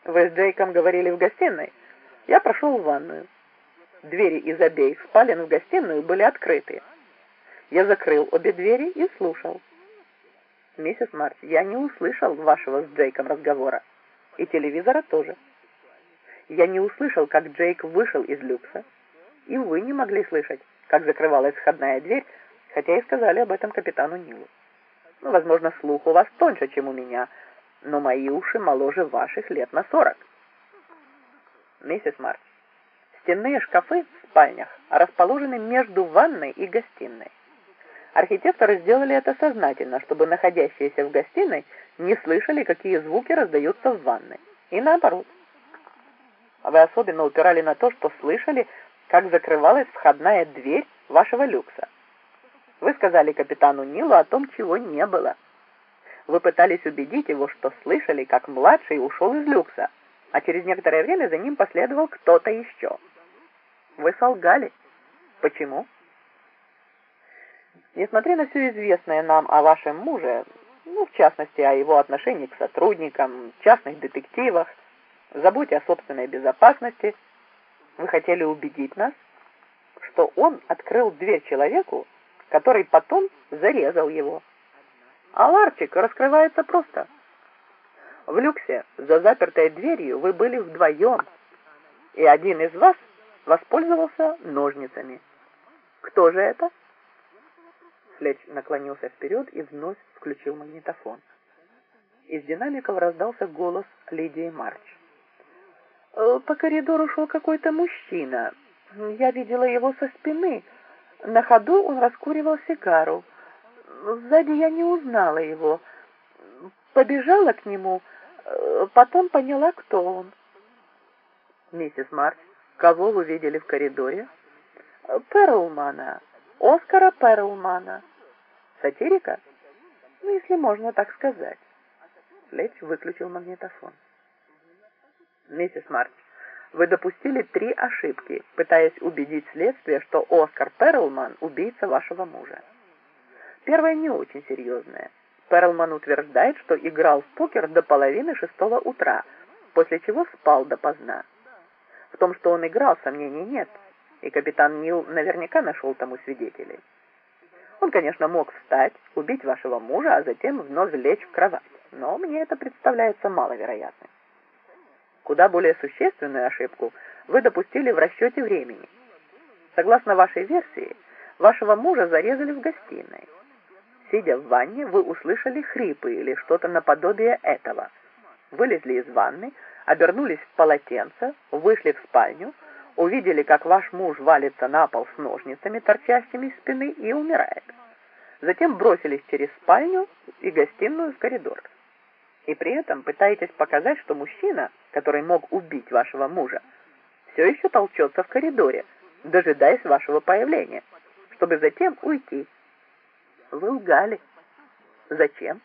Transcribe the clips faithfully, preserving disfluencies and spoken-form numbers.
Вы с Джейком говорили в гостиной. Я прошел в ванную. Двери из обеих спален в гостиную были открыты. Я закрыл обе двери и слушал. Миссис Марч, я не услышал вашего с Джейком разговора. И телевизора тоже. Я не услышал, как Джейк вышел из люкса. И вы не могли слышать, как закрывалась входная дверь, хотя и сказали об этом капитану Нилу. Ну, возможно, слух у вас тоньше, чем у меня, но мои уши моложе ваших лет на сорок. Миссис Марч, стенные шкафы в спальнях расположены между ванной и гостиной. Архитекторы сделали это сознательно, чтобы находящиеся в гостиной не слышали, какие звуки раздаются в ванной. И наоборот. Вы особенно упирали на то, что слышали, как закрывалась входная дверь вашего люкса. Вы сказали капитану Нилу о том, чего не было. Вы пытались убедить его, что слышали, как младший ушел из люкса, а через некоторое время за ним последовал кто-то еще. Вы солгали. Почему? Несмотря на все известное нам о вашем муже, ну, в частности, о его отношении к сотрудникам, частных детективах, заботе о собственной безопасности, вы хотели убедить нас, что он открыл дверь человеку, который потом зарезал его. А ларчик раскрывается просто. В люксе за запертой дверью вы были вдвоем, и один из вас воспользовался ножницами. Кто же это? Флетч наклонился вперед и вновь включил магнитофон. Из динамиков раздался голос Лидии Марч. «По коридору шел какой-то мужчина. Я видела его со спины. На ходу он раскуривал сигару. Сзади я не узнала его. Побежала к нему, потом поняла, кто он». «Миссис Марч, кого вы видели в коридоре?» «Перлмана. Оскара Перлмана». «Сатирика?» «Ну, если можно так сказать». Флетч выключил магнитофон. «Миссис Марч, вы допустили три ошибки, пытаясь убедить следствие, что Оскар Перлман – убийца вашего мужа. Первая не очень серьезная. Перлман утверждает, что играл в покер до половины шестого утра, после чего спал допоздна. В том, что он играл, сомнений нет, и капитан Нил наверняка нашел тому свидетелей. Он, конечно, мог встать, убить вашего мужа, а затем вновь лечь в кровать, но мне это представляется маловероятным. Куда более существенную ошибку вы допустили в расчете времени. Согласно вашей версии, вашего мужа зарезали в гостиной. Сидя в ванне, вы услышали хрипы или что-то наподобие этого. Вылезли из ванны, обернулись в полотенце, вышли в спальню, увидели, как ваш муж валится на пол с ножницами, торчащими из спины, и умирает. Затем бросились через спальню и гостиную в коридор. И при этом пытаетесь показать, что мужчина, который мог убить вашего мужа, все еще толчется в коридоре, дожидаясь вашего появления, чтобы затем уйти. Вы лгали. Зачем?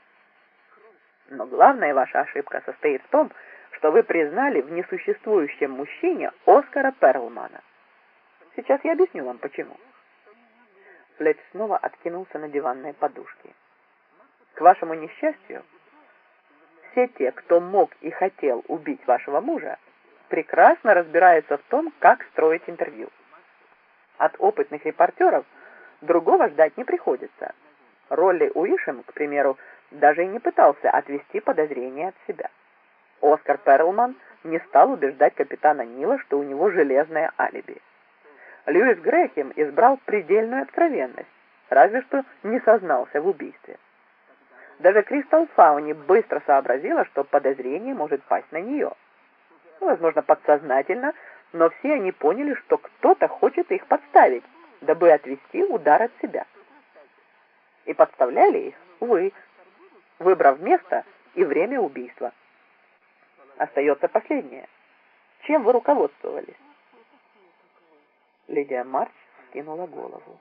Но главная ваша ошибка состоит в том, что вы признали в несуществующем мужчине Оскара Перлмана. Сейчас я объясню вам, почему. Флетч снова откинулся на диванные подушки. К вашему несчастью, все те, кто мог и хотел убить вашего мужа, прекрасно разбираются в том, как строить интервью. От опытных репортеров другого ждать не приходится. Ролли Уишем, к примеру, даже и не пытался отвести подозрения от себя. Оскар Перлман не стал убеждать капитана Нила, что у него железное алиби. Льюис Грэхэм избрал предельную откровенность, разве что не сознался в убийстве. Даже Кристал Фауни быстро сообразила, что подозрение может пасть на нее. Возможно, подсознательно, но все они поняли, что кто-то хочет их подставить, дабы отвести удар от себя. И подставляли их вы, выбрав место и время убийства. Остается последнее. Чем вы руководствовались? Лидия Марч скинула голову.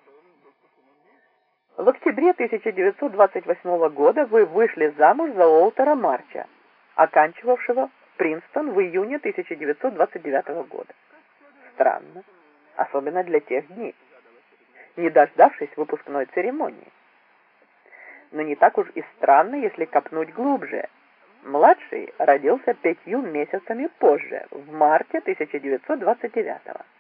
В октябре тысяча девятьсот двадцать восьмого года вы вышли замуж за Уолтера Марча, оканчивавшего Принстон в июне тысяча девятьсот двадцать девятого года. Странно, особенно для тех дней, не дождавшись выпускной церемонии. Но не так уж и странно, если копнуть глубже. Младший родился пятью месяцами позже, в марте тысяча девятьсот двадцать девятого.